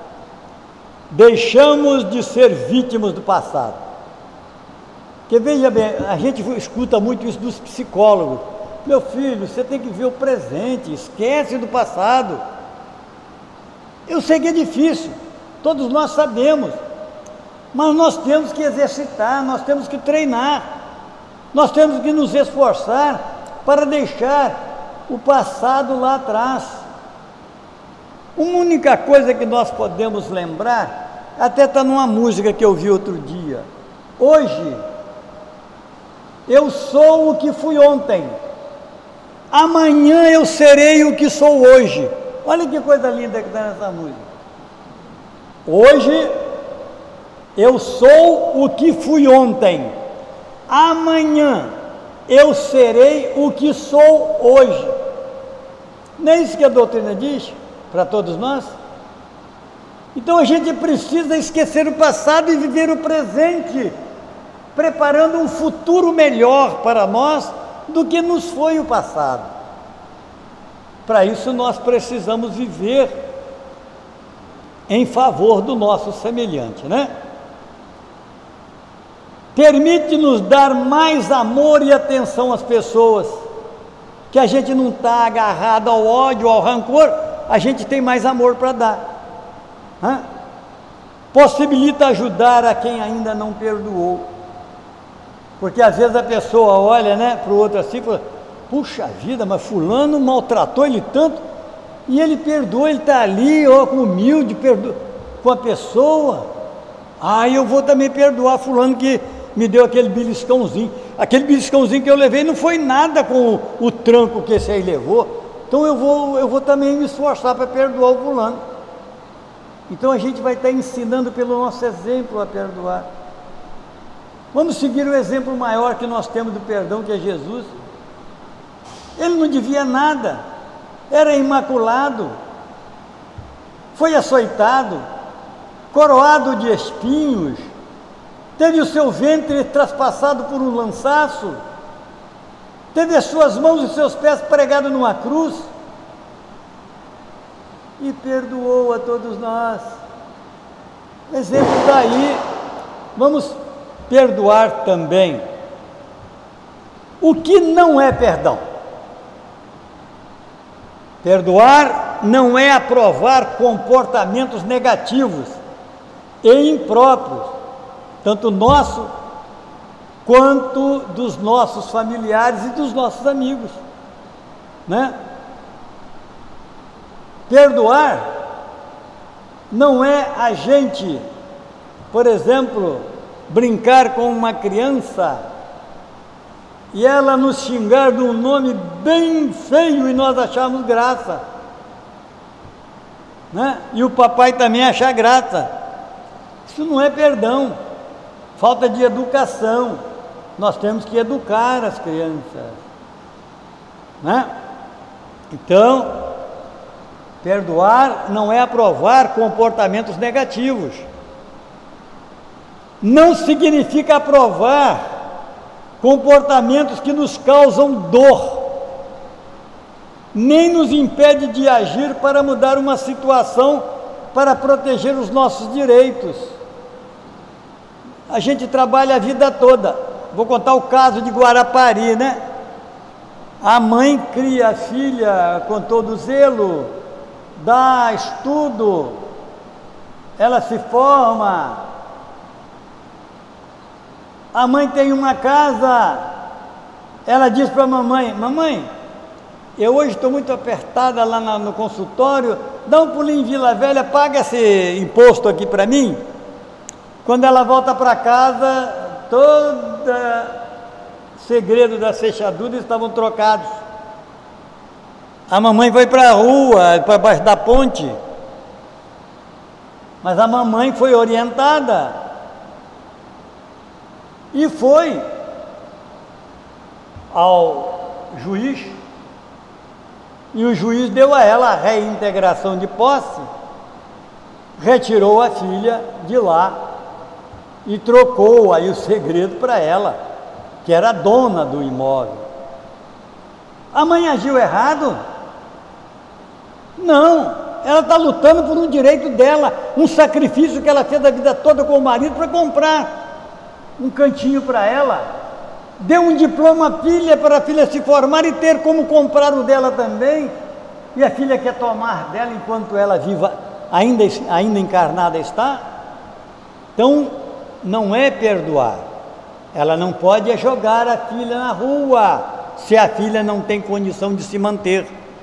Speaker 3: Deixamos de ser vítimas do passado. Porque veja bem, a gente escuta muito isso dos psicólogos. Meu filho, você tem que ver o presente, esquece do passado. Eu sei que é difícil, todos nós sabemos, mas nós temos que exercitar, nós temos que treinar, nós temos que nos esforçar para deixar o passado lá atrás. Uma única coisa que nós podemos lembrar, até está numa música que eu vi outro dia: hoje eu sou o que fui ontem, amanhã eu serei o que sou hoje. Olha que coisa linda que está nessa música. Hoje eu sou o que fui ontem, amanhã eu serei o que sou hoje. Não é isso que a doutrina diz para todos nós? Então a gente precisa esquecer o passado e viver o presente, preparando um futuro melhor para nós do que nos foi o passado. Para isso nós precisamos viver em favor do nosso semelhante, né? Permite-nos dar mais amor e atenção às pessoas, que a gente não está agarrado ao ódio, ao rancor, a gente tem mais amor para dar. Hã? Possibilita ajudar a quem ainda não perdoou, porque às vezes a pessoa olha, né, para o outro assim e fala: puxa vida, mas fulano maltratou ele tanto, e ele perdoa, ele está ali, ó, humilde, perdoa, com a pessoa. Ah, eu vou também perdoar fulano que me deu aquele beliscãozinho, aquele beliscãozinho que eu levei não foi nada com o, o tranco que esse aí levou, então eu vou, eu vou também me esforçar para perdoar o fulano. Então a gente vai estar ensinando pelo nosso exemplo a perdoar. Vamos seguir o exemplo maior que nós temos do perdão, que é Jesus. Ele não devia nada, era imaculado, foi açoitado, coroado de espinhos, teve o seu ventre traspassado por um lançaço, teve as suas mãos e seus pés pregados numa cruz, e perdoou a todos nós. Exemplo daí, vamos perdoar também. O que não é perdão? Perdoar não é aprovar comportamentos negativos e impróprios, tanto nosso quanto dos nossos familiares e dos nossos amigos, né? Perdoar não é a gente, por exemplo, brincar com uma criança e ela nos xingar de um nome bem feio e nós acharmos graça, né? E o papai também achar graça. Isso não é perdão, falta de educação. Nós temos que educar as crianças, né? Então, perdoar não é aprovar comportamentos negativos, não significa aprovar comportamentos que nos causam dor, nem nos impede de agir para mudar uma situação, para proteger os nossos direitos. A gente trabalha a vida toda. Vou contar o caso de Guarapari, né? A mãe cria a filha com todo zelo, dá estudo, ela se forma, a mãe tem uma casa, ela diz para a mamãe: mamãe, eu hoje estou muito apertada lá na, no consultório, dá um pulinho em Vila Velha, paga esse imposto aqui para mim. Quando ela volta para casa, todo segredo das fechaduras estavam trocados. A mamãe foi para a rua, para baixo da ponte, mas a mamãe foi orientada e foi ao juiz, e o juiz deu a ela a reintegração de posse, retirou a filha de lá e trocou aí o segredo para ela, que era a dona do imóvel. A mãe agiu errado? Não, ela está lutando por um direito dela, um sacrifício que ela fez a vida toda com o marido para comprar um cantinho para ela, deu um diploma à filha para a filha se formar e ter como comprar o dela também, e a filha quer tomar dela enquanto ela viva, ainda, ainda encarnada está. Então, não é perdoar, ela não pode jogar a filha na rua, se a filha não tem condição de se manter.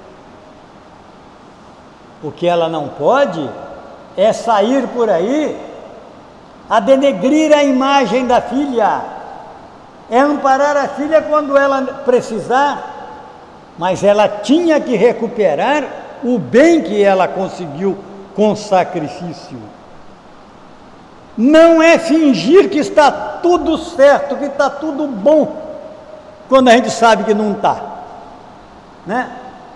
Speaker 3: O que ela não pode é sair por aí a denegrir a imagem da filha, é amparar a filha quando ela precisar, mas ela tinha que recuperar o bem que ela conseguiu com sacrifício. Não é fingir que está tudo certo, que está tudo bom, quando a gente sabe que não está, né?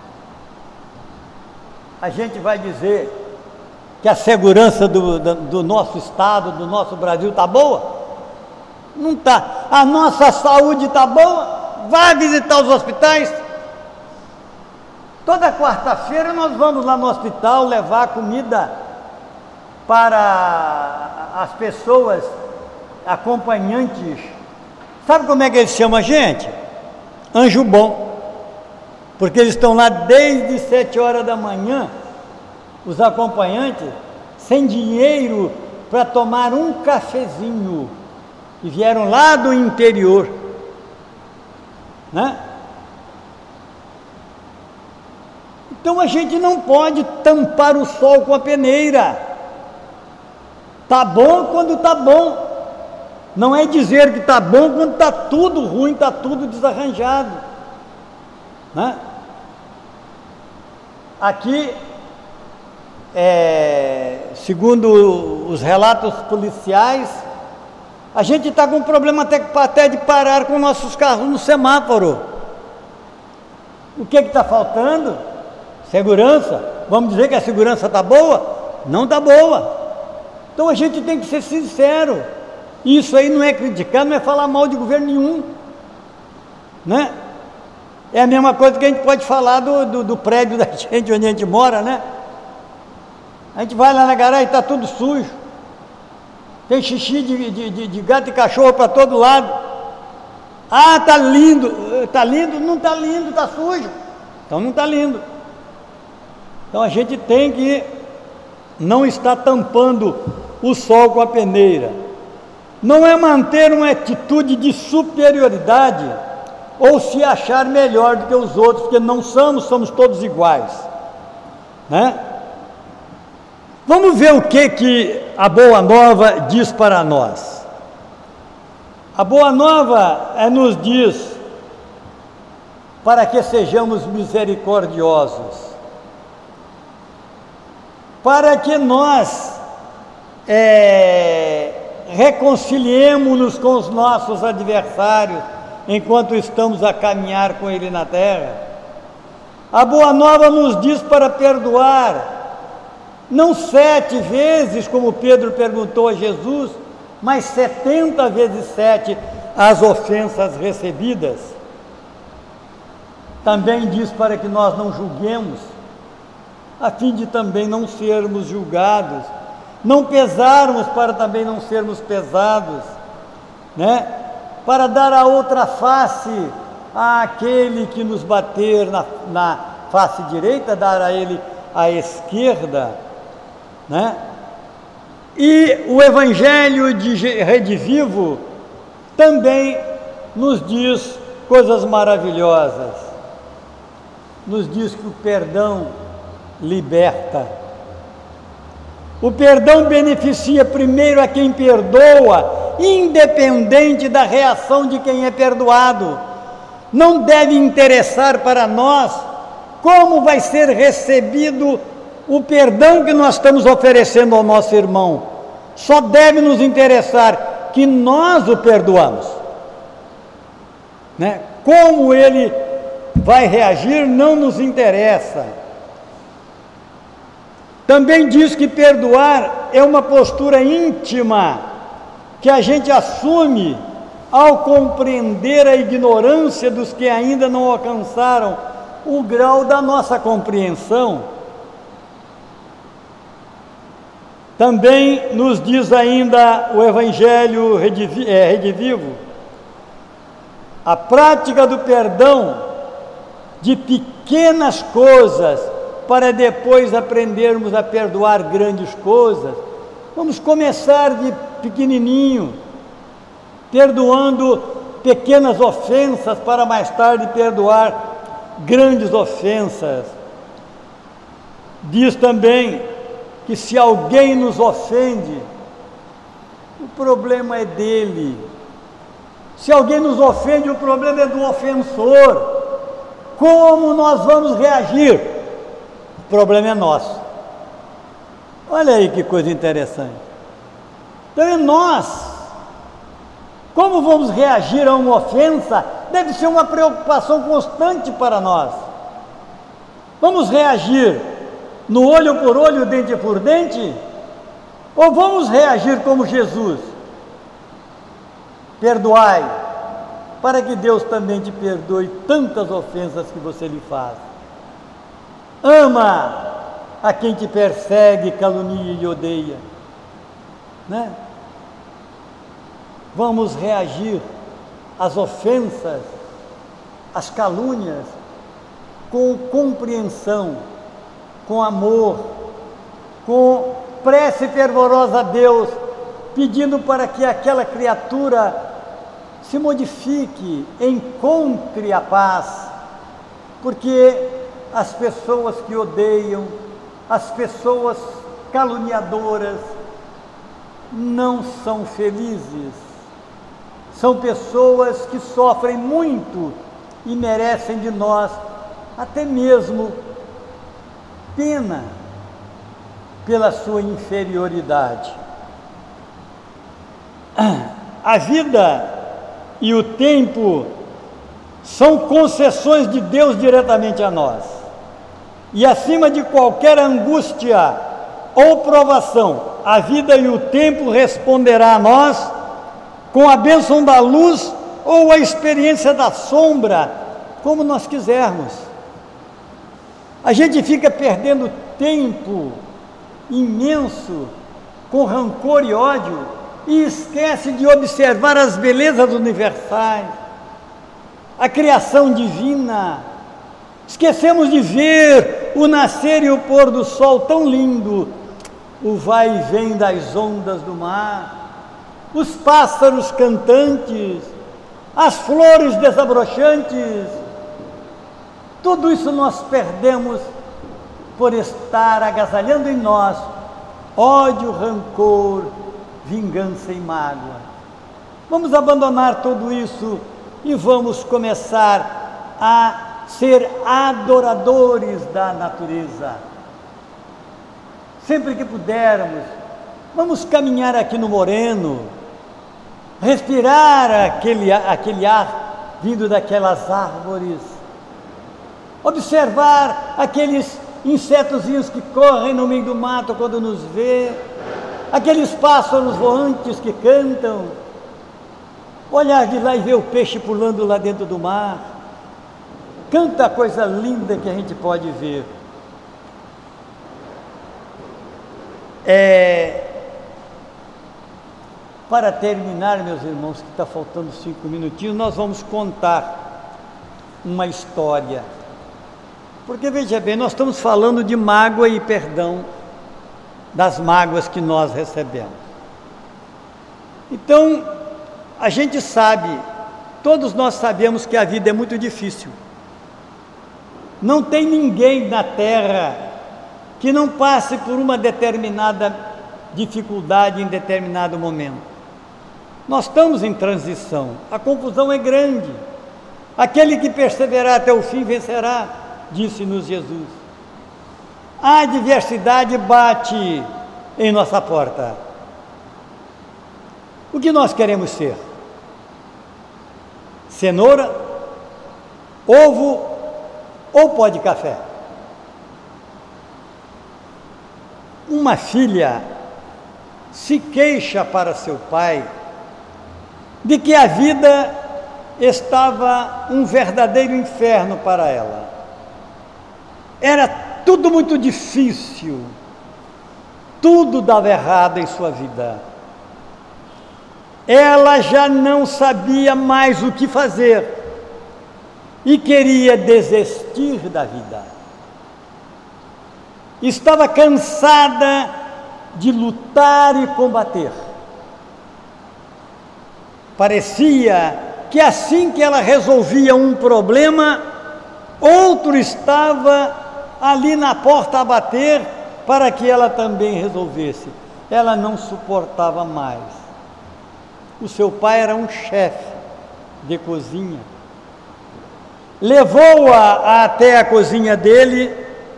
Speaker 3: A gente vai dizer que a segurança do, do, do nosso estado, do nosso Brasil está boa? Não está. A nossa saúde está boa? Vá visitar os hospitais. Toda quarta-feira nós vamos lá no hospital levar comida para as pessoas acompanhantes. Sabe como é que eles chamam a gente? Anjo bom. Porque eles estão lá desde sete horas da manhã, os acompanhantes, sem dinheiro para tomar um cafezinho, e vieram lá do interior, né? Então a gente não pode tampar o sol com a peneira. Tá bom quando tá bom, não é dizer que tá bom quando tá tudo ruim, tá tudo desarranjado, né? Aqui, é, segundo os relatos policiais, a gente está com um problema até, até de parar com nossos carros no semáforo. O que está faltando? Segurança. Vamos dizer que a segurança está boa? Não está boa. Então a gente tem que ser sincero. Isso aí não é criticar, não é falar mal de governo nenhum, né? É a mesma coisa que a gente pode falar do, do, do prédio da gente, onde a gente mora, né? A gente vai lá na garagem e está tudo sujo. Tem xixi de, de, de, de gato e cachorro para todo lado. Ah, está lindo. Está lindo? Não está lindo, está sujo. Então não está lindo. Então a gente tem que não estar tampando o sol com a peneira. Não é manter uma atitude de superioridade ou se achar melhor do que os outros, porque não somos, somos todos iguais, né? Vamos ver o que, que a Boa Nova diz para nós. A Boa Nova é, nos diz para que sejamos misericordiosos, para que nós é, reconciliemos-nos com os nossos adversários, enquanto estamos a caminhar com Ele na terra. A Boa Nova nos diz para perdoar, não sete vezes, como Pedro perguntou a Jesus, mas setenta vezes sete as ofensas recebidas. Também diz para que nós não julguemos, a fim de também não sermos julgados, não pesarmos para também não sermos pesados, né? Para dar a outra face àquele que nos bater na, na face direita, dar a ele a esquerda, né? E o Evangelho de Redivivo também nos diz coisas maravilhosas, nos diz que o perdão liberta. O perdão beneficia primeiro a quem perdoa, independente da reação de quem é perdoado. Não deve interessar para nós como vai ser recebido o perdão que nós estamos oferecendo ao nosso irmão. Só deve nos interessar que nós o perdoamos, né? Como ele vai reagir não nos interessa. Também diz que perdoar é uma postura íntima que a gente assume ao compreender a ignorância dos que ainda não alcançaram o grau da nossa compreensão. Também nos diz ainda o Evangelho Redivivo, a prática do perdão de pequenas coisas para depois aprendermos a perdoar grandes coisas. Vamos começar de pequenininho, perdoando pequenas ofensas para mais tarde perdoar grandes ofensas. Diz também que se alguém nos ofende, o problema é dele. Se alguém nos ofende, o problema é do ofensor. Como nós vamos reagir? O problema é nosso. Olha aí que coisa interessante. Então é nós. Como vamos reagir a uma ofensa? Deve ser uma preocupação constante para nós. Vamos reagir no olho por olho, dente por dente? Ou vamos reagir como Jesus? Perdoai, para que Deus também te perdoe tantas ofensas que você lhe faz. Ama a quem te persegue, calunia e odeia, né? Vamos reagir às ofensas, às calúnias, com compreensão, com amor, com prece fervorosa a Deus, pedindo para que aquela criatura se modifique, encontre a paz, porque as pessoas que odeiam, as pessoas caluniadoras, não são felizes. São pessoas que sofrem muito e merecem de nós até mesmo pena pela sua inferioridade. A vida e o tempo são concessões de Deus diretamente a nós. E acima de qualquer angústia ou provação, a vida e o tempo responderá a nós com a bênção da luz ou a experiência da sombra, como nós quisermos. A gente fica perdendo tempo imenso com rancor e ódio e esquece de observar as belezas universais, a criação divina. Esquecemos de ver o nascer e o pôr do sol tão lindo, o vai e vem das ondas do mar, os pássaros cantantes, as flores desabrochantes. Tudo isso nós perdemos por estar agasalhando em nós ódio, rancor, vingança e mágoa. Vamos abandonar tudo isso e vamos começar a ser adoradores da natureza. Sempre que pudermos, vamos caminhar aqui no Moreno, respirar aquele, aquele ar vindo daquelas árvores, observar aqueles insetozinhos que correm no meio do mato quando nos vê, aqueles pássaros voantes que cantam, olhar de lá e ver o peixe pulando lá dentro do mar. Tanta coisa linda que a gente pode ver. É, para terminar, meus irmãos, que está faltando cinco minutinhos, nós vamos contar uma história. Porque, veja bem, nós estamos falando de mágoa e perdão das mágoas que nós recebemos. Então, a gente sabe, todos nós sabemos que a vida é muito difícil. Não tem ninguém na Terra que não passe por uma determinada dificuldade em determinado momento. Nós estamos em transição, a confusão é grande. Aquele que perseverar até o fim vencerá, disse-nos Jesus. A adversidade bate em nossa porta. O que nós queremos ser? Cenoura, ovo ou pó de café? Uma filha se queixa para seu pai de que a vida estava um verdadeiro inferno para ela. Era tudo muito difícil, tudo dava errado em sua vida. Ela já não sabia mais o que fazer e queria desistir da vida. Estava cansada de lutar e combater. Parecia que assim que ela resolvia um problema, outro estava ali na porta a bater para que ela também resolvesse. Ela não suportava mais. O seu pai era um chefe de cozinha. Levou-a até a cozinha dele,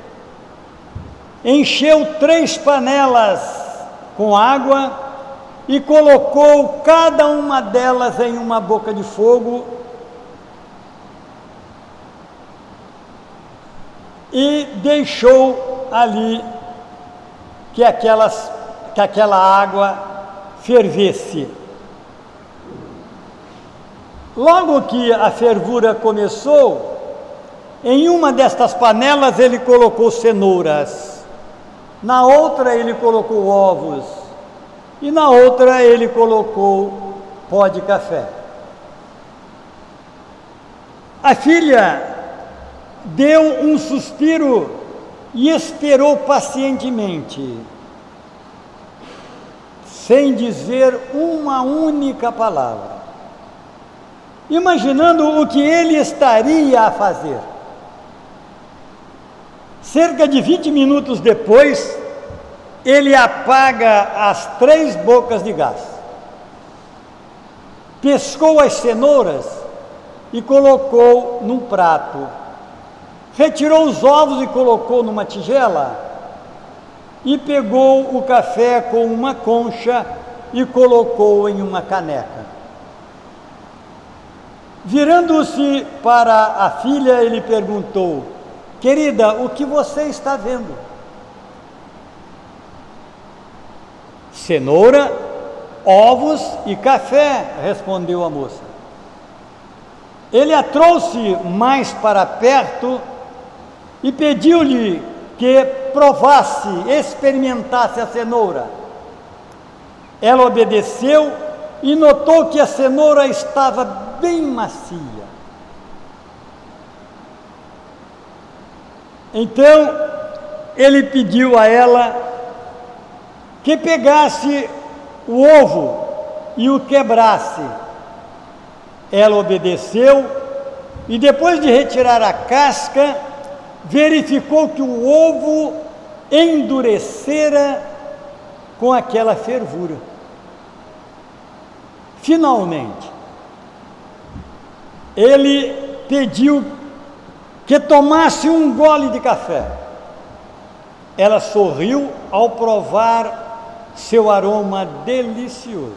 Speaker 3: encheu três panelas com água e colocou cada uma delas em uma boca de fogo e deixou ali que, aquelas, que aquela água fervesse. Logo que a fervura começou, em uma destas panelas ele colocou cenouras, na outra ele colocou ovos e na outra ele colocou pó de café. A filha deu um suspiro e esperou pacientemente, sem dizer uma única palavra, imaginando o que ele estaria a fazer. Cerca de vinte minutos depois, ele apaga as três bocas de gás, pescou as cenouras e colocou num prato, retirou os ovos e colocou numa tigela e pegou o café com uma concha e colocou em uma caneca. Virando-se para a filha, ele perguntou: querida, o que você está vendo? Cenoura, ovos e café, respondeu a moça. Ele a trouxe mais para perto e pediu-lhe que provasse, experimentasse a cenoura. Ela obedeceu e notou que a cenoura estava bem macia. Então, ele pediu a ela que pegasse o ovo e o quebrasse. Ela obedeceu e, depois de retirar a casca, verificou que o ovo endurecera com aquela fervura. Finalmente, ele pediu que tomasse um gole de café. Ela sorriu ao provar seu aroma delicioso.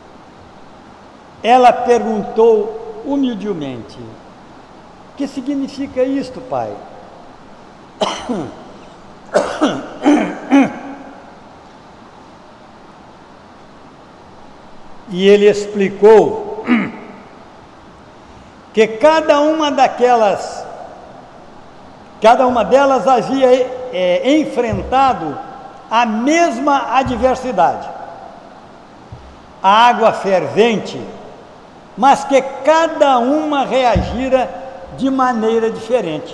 Speaker 3: Ela perguntou humildemente: o que significa isto, pai? E ele explicou que cada uma daquelas, cada uma delas havia é, enfrentado a mesma adversidade, a água fervente, mas que cada uma reagira de maneira diferente.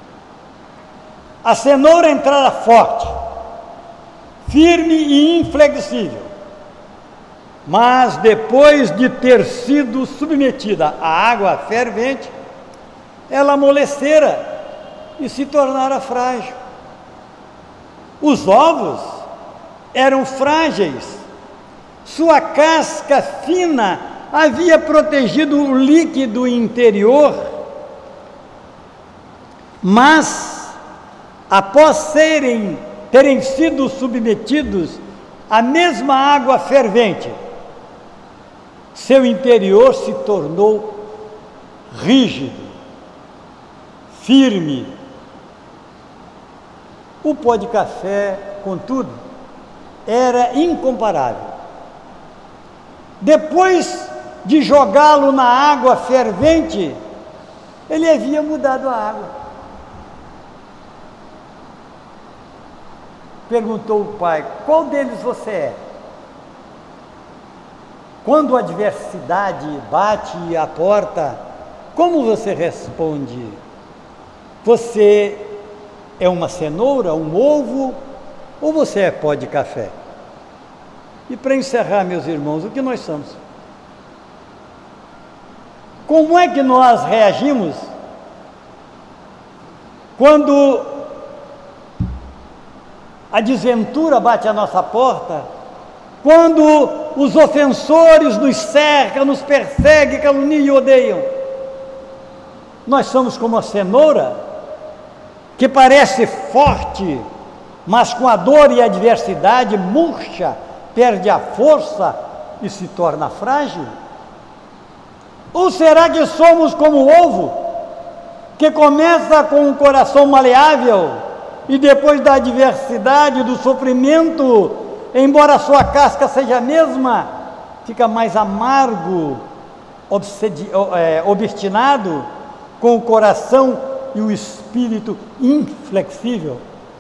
Speaker 3: A cenoura entrara forte, firme e inflexível, mas depois de ter sido submetida à água fervente, ela amolecera e se tornara frágil. Os ovos eram frágeis, sua casca fina havia protegido o líquido interior, mas após serem, terem sido submetidos à mesma água fervente, seu interior se tornou rígido, firme O pó de café, contudo, era incomparável. Depois de jogá-lo na água fervente, ele havia mudado a água. Perguntou o pai: qual deles você é? Quando a adversidade bate à porta, como você responde? Você é uma cenoura, um ovo, ou você é pó de café? E para encerrar, meus irmãos, o que nós somos? Como é que nós reagimos quando a desventura bate à nossa porta, quando os ofensores nos cercam, nos perseguem, caluniam e odeiam? Nós somos como a cenoura, que parece forte, mas com a dor e a adversidade murcha, perde a força e se torna frágil? Ou será que somos como o ovo, que começa com um coração maleável e depois da adversidade, do sofrimento, embora a sua casca seja a mesma, fica mais amargo, obsedi- é, obstinado, com o coração e o espírito inflexível?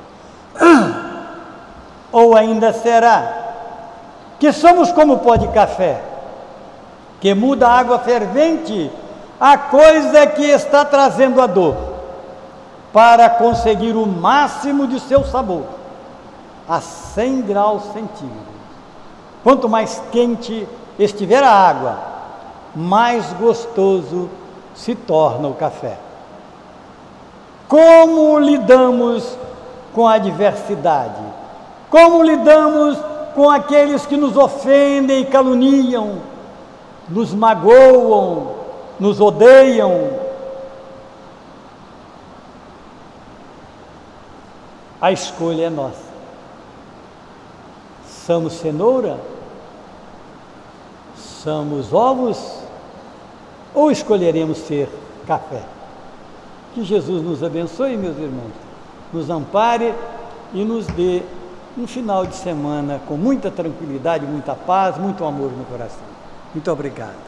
Speaker 3: Ou ainda será que somos como o pó de café, que muda a água fervente, a coisa que está trazendo a dor, para conseguir o máximo de seu sabor, a cem graus centígrados. Quanto mais quente estiver a água, mais gostoso se torna o café. Como lidamos com a adversidade? Como lidamos com aqueles que nos ofendem e caluniam, nos magoam, nos odeiam? A escolha é nossa. Somos cenoura? Somos ovos? Ou escolheremos ser café? Que Jesus nos abençoe, meus irmãos, nos ampare e nos dê um final de semana com muita tranquilidade, muita paz, muito amor no coração. Muito obrigado.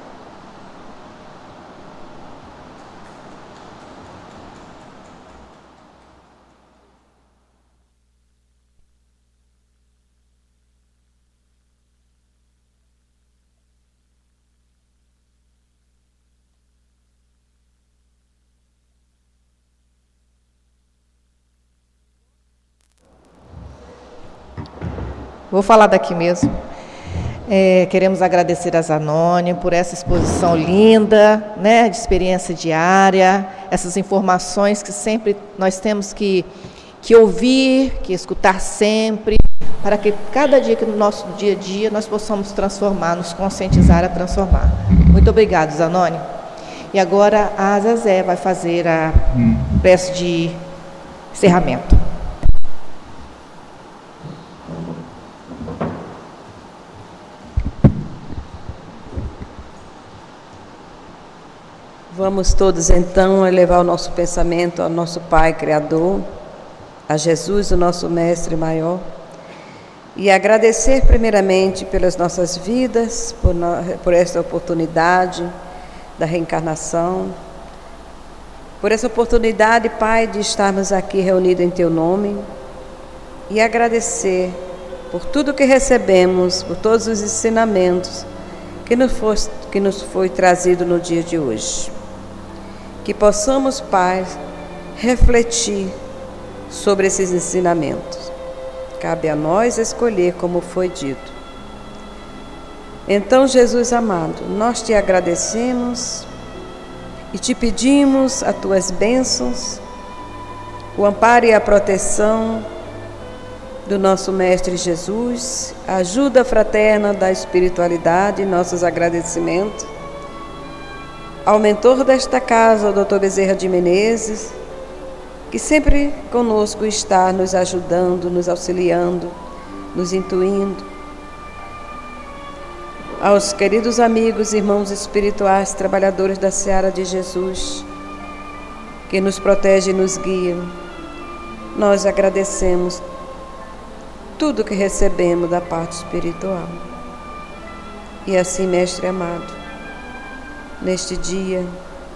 Speaker 1: Vou falar daqui mesmo. É, queremos agradecer a Zanoni por essa exposição linda, né, de experiência diária, essas informações que sempre nós temos que, que ouvir, que escutar sempre, para que cada dia que no nosso dia a dia nós possamos transformar, nos conscientizar a transformar. Muito obrigado, Zanoni. E agora a Zezé vai fazer a prece de encerramento.
Speaker 2: Vamos todos então elevar o nosso pensamento ao nosso Pai Criador, a Jesus, o nosso Mestre maior, e agradecer primeiramente pelas nossas vidas, por, no, por esta oportunidade da reencarnação, por essa oportunidade, Pai, de estarmos aqui reunidos em Teu nome, e agradecer por tudo que recebemos, por todos os ensinamentos que nos foi, que nos foi trazido no dia de hoje. Que possamos, Pai, refletir sobre esses ensinamentos. Cabe a nós escolher, como foi dito. Então, Jesus amado, nós te agradecemos e te pedimos as tuas bênçãos, o amparo e a proteção do nosso Mestre Jesus, a ajuda fraterna da espiritualidade, nossos agradecimentos ao mentor desta casa, o doutor Bezerra de Menezes, que sempre conosco está nos ajudando, nos auxiliando, nos intuindo. Aos queridos amigos, irmãos espirituais, trabalhadores da Seara de Jesus, que nos protegem e nos guiam. nós agradecemos tudo que recebemos da parte espiritual. E assim, Mestre amado, neste dia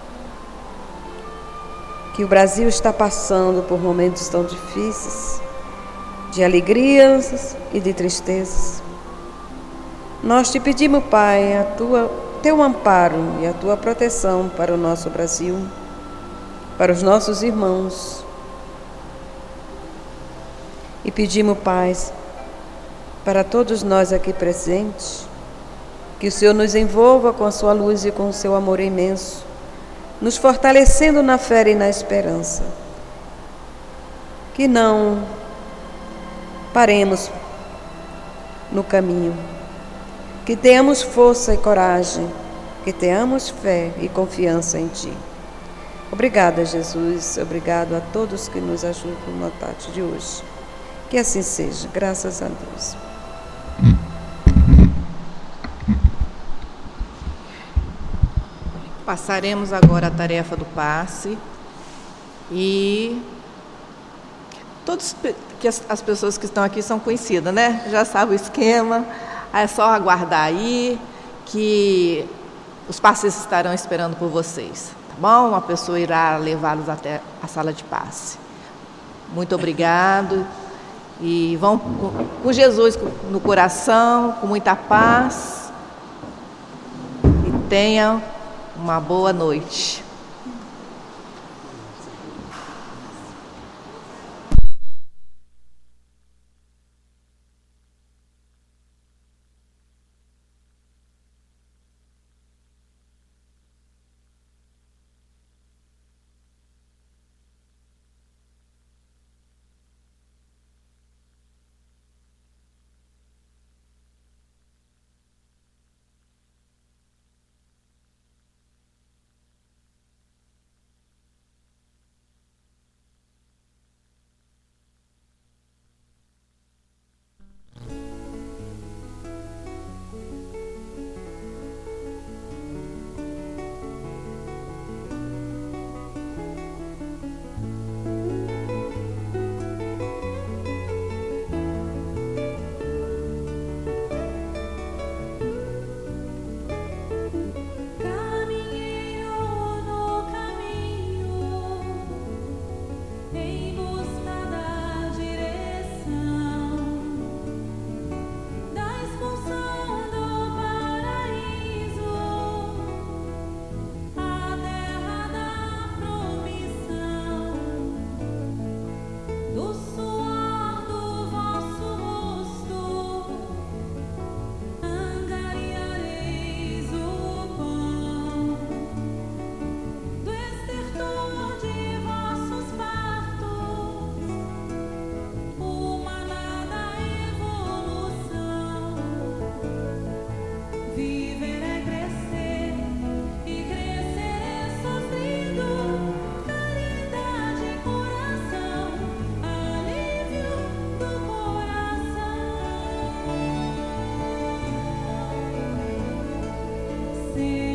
Speaker 2: que o Brasil está passando por momentos tão difíceis, de alegrias e de tristezas, nós te pedimos, Pai, a tua, teu amparo e a tua proteção para o nosso Brasil, para os nossos irmãos. E pedimos, Pai, para todos nós aqui presentes, que o Senhor nos envolva com a sua luz e com o seu amor imenso, nos fortalecendo na fé e na esperança. Que não paremos no caminho, que tenhamos força e coragem, que tenhamos fé e confiança em Ti. Obrigada, Jesus, obrigado a todos que nos ajudam na tarde de hoje. Que assim seja, graças a Deus.
Speaker 1: Passaremos agora a tarefa do passe e todos que as, as pessoas que estão aqui são conhecidas, né? Já sabem o esquema, é só aguardar aí que os passistas estarão esperando por vocês, tá bom? Uma pessoa irá levá-los até a sala de passe. Muito obrigado e vão com, com Jesus no coração, com muita paz e tenham uma boa noite.
Speaker 4: See